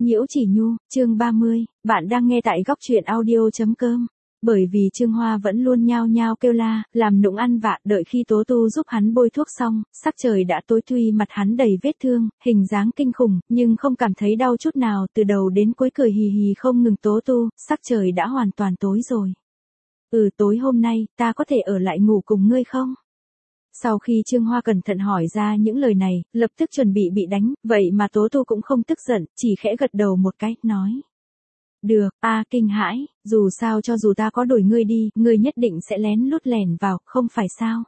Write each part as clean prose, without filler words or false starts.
Nhiễu Chỉ Nhu, chương 30, bạn đang nghe tại góc truyện audio.com. Bởi vì Trương Hoa vẫn luôn nhao nhao kêu la, làm nũng ăn vạ, đợi khi Tố Tu giúp hắn bôi thuốc xong, sắc trời đã tối thui, mặt hắn đầy vết thương, hình dáng kinh khủng, nhưng không cảm thấy đau chút nào, từ đầu đến cuối cười hì hì không ngừng. Tố Tu, sắc trời đã hoàn toàn tối rồi. Tối hôm nay, ta có thể ở lại ngủ cùng ngươi không? Sau khi Trương Hoa cẩn thận hỏi ra những lời này, lập tức chuẩn bị đánh, vậy mà Tố Tu cũng không tức giận, chỉ khẽ gật đầu một cái, nói. Được, kinh hãi, dù sao cho dù ta có đuổi ngươi đi, ngươi nhất định sẽ lén lút lẻn vào, không phải sao?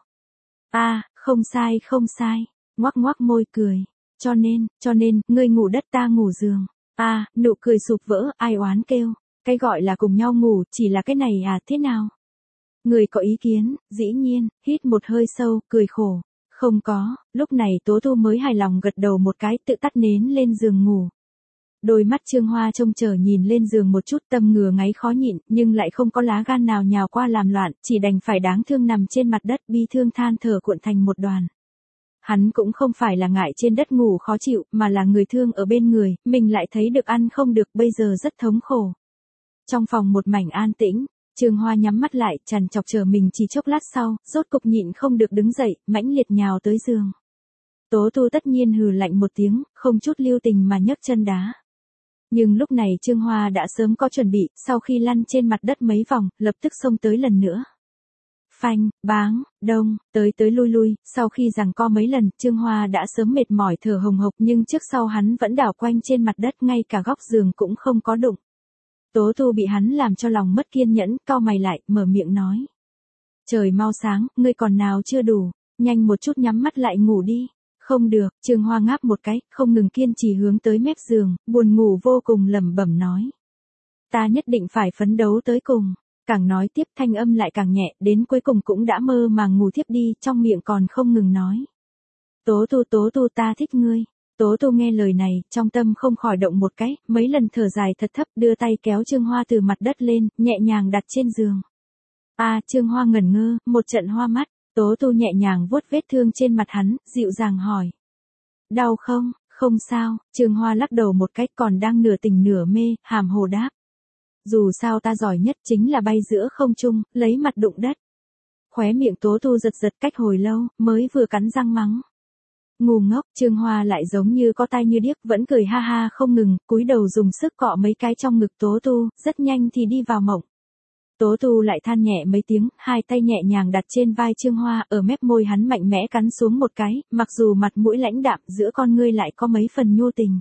Không sai, ngoắc ngoắc môi cười. Cho nên, ngươi ngủ đất ta ngủ giường. Nụ cười sụp vỡ, ai oán kêu. Cái gọi là cùng nhau ngủ, chỉ là cái này thế nào? Người có ý kiến, dĩ nhiên, hít một hơi sâu, cười khổ. Không có, lúc này Tố Tu mới hài lòng gật đầu một cái, tự tắt nến lên giường ngủ. Đôi mắt Trương Hoa trông chờ nhìn lên giường một chút, tâm ngừa ngáy khó nhịn, nhưng lại không có lá gan nào nhào qua làm loạn, chỉ đành phải đáng thương nằm trên mặt đất bi thương than thở cuộn thành một đoàn. Hắn cũng không phải là ngại trên đất ngủ khó chịu, mà là người thương ở bên người, mình lại thấy được ăn không được, bây giờ rất thống khổ. Trong phòng một mảnh an tĩnh, Trương Hoa nhắm mắt lại, trằn trọc chờ mình chỉ chốc lát sau, rốt cục nhịn không được đứng dậy, mãnh liệt nhào tới giường. Tố Tu tất nhiên hừ lạnh một tiếng, không chút lưu tình mà nhấc chân đá. Nhưng lúc này Trương Hoa đã sớm có chuẩn bị, sau khi lăn trên mặt đất mấy vòng, lập tức xông tới lần nữa. Phanh, báng, đông, tới lui, sau khi giằng co mấy lần, Trương Hoa đã sớm mệt mỏi thở hồng hộc, nhưng trước sau hắn vẫn đảo quanh trên mặt đất, ngay cả góc giường cũng không có đụng. Tố Tu bị hắn làm cho lòng mất kiên nhẫn, cau mày lại, mở miệng nói. Trời mau sáng, ngươi còn nào chưa đủ, nhanh một chút nhắm mắt lại ngủ đi. Không được, Trương Hoa ngáp một cái, không ngừng kiên trì hướng tới mép giường, buồn ngủ vô cùng lẩm bẩm nói. Ta nhất định phải phấn đấu tới cùng. Càng nói tiếp thanh âm lại càng nhẹ, đến cuối cùng cũng đã mơ màng ngủ thiếp đi, trong miệng còn không ngừng nói. Tố Tu ta thích ngươi. Tố Tu nghe lời này, trong tâm không khỏi động một cái, mấy lần thở dài thật thấp, đưa tay kéo Trương Hoa từ mặt đất lên, nhẹ nhàng đặt trên giường. Trương Hoa ngẩn ngơ, một trận hoa mắt. Tố Tu nhẹ nhàng vuốt vết thương trên mặt hắn, dịu dàng hỏi. Đau không? Không sao, Trương Hoa lắc đầu một cách, còn đang nửa tỉnh nửa mê, hàm hồ đáp. Dù sao ta giỏi nhất chính là bay giữa không trung, lấy mặt đụng đất. Khóe miệng Tố Tu giật cách hồi lâu, mới vừa cắn răng mắng. Ngu ngốc, Trương Hoa lại giống như có tai như điếc, vẫn cười ha ha không ngừng, cúi đầu dùng sức cọ mấy cái trong ngực Tố Tu, rất nhanh thì đi vào mộng. Tố Tu lại than nhẹ mấy tiếng, hai tay nhẹ nhàng đặt trên vai Trương Hoa, ở mép môi hắn mạnh mẽ cắn xuống một cái, mặc dù mặt mũi lãnh đạm, giữa con ngươi lại có mấy phần nhu tình.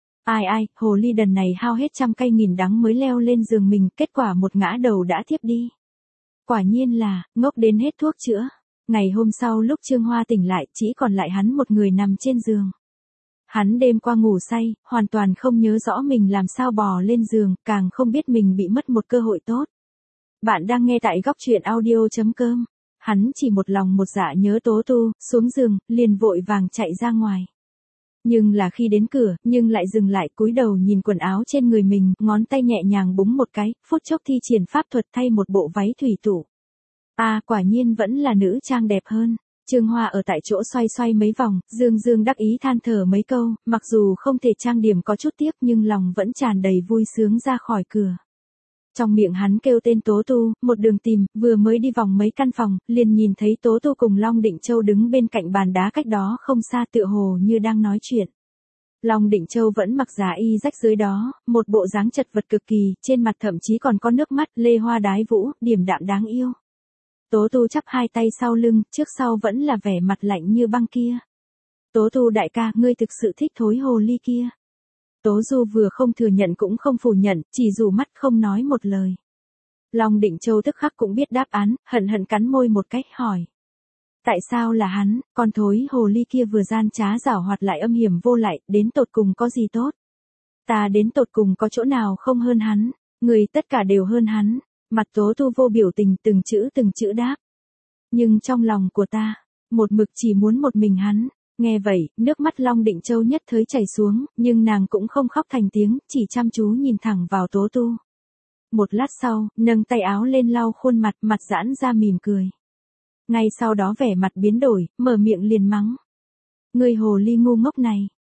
Hồ ly đần này hao hết trăm cay nghìn đắng mới leo lên giường mình, kết quả một ngã đầu đã thiếp đi. Quả nhiên là, ngốc đến hết thuốc chữa. Ngày hôm sau lúc Trương Hoa tỉnh lại, chỉ còn lại hắn một người nằm trên giường. Hắn đêm qua ngủ say, hoàn toàn không nhớ rõ mình làm sao bò lên giường, càng không biết mình bị mất một cơ hội tốt. Bạn đang nghe tại góc truyện audio.com. Hắn chỉ một lòng một dạ nhớ Tố Tu, xuống giường, liền vội vàng chạy ra ngoài. Nhưng là khi đến cửa, nhưng lại dừng lại, cúi đầu nhìn quần áo trên người mình, ngón tay nhẹ nhàng búng một cái, phút chốc thi triển pháp thuật thay một bộ váy thủy tụ. Quả nhiên vẫn là nữ trang đẹp hơn. Trương Hoa ở tại chỗ xoay mấy vòng, dương đắc ý than thở mấy câu, mặc dù không thể trang điểm có chút tiếc nhưng lòng vẫn tràn đầy vui sướng ra khỏi cửa. Trong miệng hắn kêu tên Tố Tu, một đường tìm, vừa mới đi vòng mấy căn phòng, liền nhìn thấy Tố Tu cùng Long Định Châu đứng bên cạnh bàn đá cách đó không xa, tựa hồ như đang nói chuyện. Long Định Châu vẫn mặc giá y rách dưới đó, một bộ dáng chật vật cực kỳ, trên mặt thậm chí còn có nước mắt, lê hoa đái vũ, điềm đạm đáng yêu. Tố Tu chắp hai tay sau lưng, trước sau vẫn là vẻ mặt lạnh như băng kia. Tố Tu đại ca, ngươi thực sự thích thối hồ ly kia. Tố Du vừa không thừa nhận cũng không phủ nhận, chỉ rủ mắt không nói một lời. Long Định Châu tức khắc cũng biết đáp án, hận cắn môi một cách hỏi. Tại sao là hắn, con thối hồ ly kia vừa gian trá giảo hoạt lại âm hiểm vô lại, đến tột cùng có gì tốt? Ta đến tột cùng có chỗ nào không hơn hắn, người tất cả đều hơn hắn. Mặt Tố Tu vô biểu tình, từng chữ đáp. Nhưng trong lòng của ta, một mực chỉ muốn một mình hắn. Nghe vậy, nước mắt Long Định Châu nhất thời chảy xuống, nhưng nàng cũng không khóc thành tiếng, chỉ chăm chú nhìn thẳng vào Tố Tu. Một lát sau, nâng tay áo lên lau khuôn mặt giãn ra mỉm cười. Ngay sau đó vẻ mặt biến đổi, mở miệng liền mắng. Ngươi hồ ly ngu ngốc này,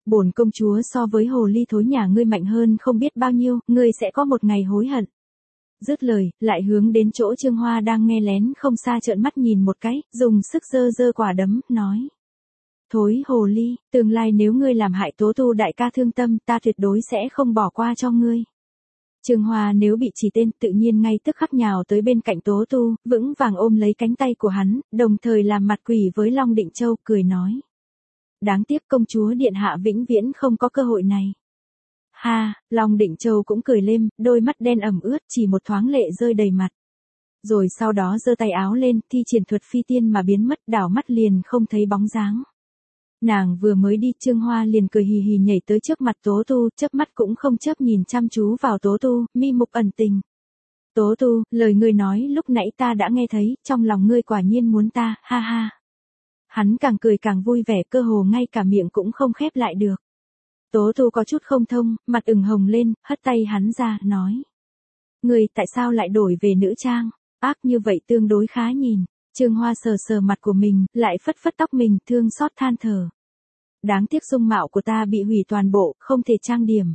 Bổn công chúa so với hồ ly thối nhà ngươi mạnh hơn không biết bao nhiêu, ngươi sẽ có một ngày hối hận. Dứt lời, lại hướng đến chỗ Trương Hoa đang nghe lén không xa trợn mắt nhìn một cái, dùng sức giơ giơ quả đấm, nói. Thối hồ ly, tương lai nếu ngươi làm hại Tố Tu đại ca thương tâm, ta tuyệt đối sẽ không bỏ qua cho ngươi. Trương Hoa nếu bị chỉ tên tự nhiên ngay tức khắc nhào tới bên cạnh Tố Tu, vững vàng ôm lấy cánh tay của hắn, đồng thời làm mặt quỷ với Long Định Châu, cười nói. Đáng tiếc công chúa điện hạ vĩnh viễn không có cơ hội này. Ha, Long Định Châu cũng cười lên, đôi mắt đen ẩm ướt chỉ một thoáng lệ rơi đầy mặt. Rồi sau đó giơ tay áo lên, thi triển thuật phi tiên mà biến mất, đảo mắt liền không thấy bóng dáng. Nàng vừa mới đi, Trương Hoa liền cười hì hì nhảy tới trước mặt Tố Tu, chớp mắt cũng không chớp nhìn chăm chú vào Tố Tu, mi mục ẩn tình. Tố Tu, lời ngươi nói lúc nãy ta đã nghe thấy, trong lòng ngươi quả nhiên muốn ta, ha ha. Hắn càng cười càng vui vẻ, cơ hồ ngay cả miệng cũng không khép lại được. Tố Tu có chút không thông, mặt ửng hồng lên, hất tay hắn ra, nói. Ngươi tại sao lại đổi về nữ trang, ác như vậy tương đối khá nhìn. Trương Hoa sờ sờ mặt của mình, lại phất phất tóc mình, thương xót than thở. Đáng tiếc dung mạo của ta bị hủy toàn bộ, không thể trang điểm.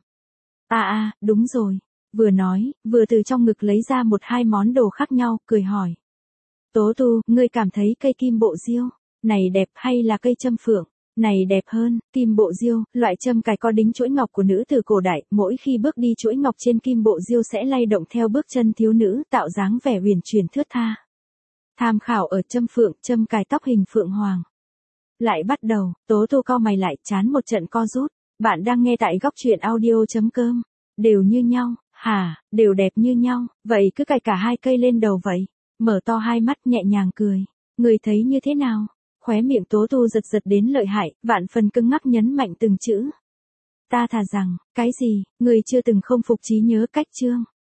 Đúng rồi. Vừa nói, vừa từ trong ngực lấy ra một hai món đồ khác nhau, cười hỏi. Tố Tu, ngươi cảm thấy cây kim bộ diêu này đẹp hay là cây châm phượng? Này đẹp hơn. Kim bộ diêu, loại châm cài có đính chuỗi ngọc của nữ từ cổ đại, mỗi khi bước đi chuỗi ngọc trên kim bộ diêu sẽ lay động theo bước chân thiếu nữ, tạo dáng vẻ huyền chuyển thướt tha. Tham khảo ở châm phượng, châm cài tóc hình phượng hoàng. Lại bắt đầu, Tố Tu cau mày lại, chán một trận co rút. Bạn đang nghe tại góc truyện audio.com. Đều như nhau, hả, đều đẹp như nhau, vậy cứ cài cả hai cây lên đầu vậy. Mở to hai mắt nhẹ nhàng cười. Người thấy như thế nào? Khóe miệng Tố Tu giật giật đến lợi hại, vạn phần cứng ngắc nhấn mạnh từng chữ. Ta thà rằng, cái gì, người chưa từng không phục trí nhớ cách chương.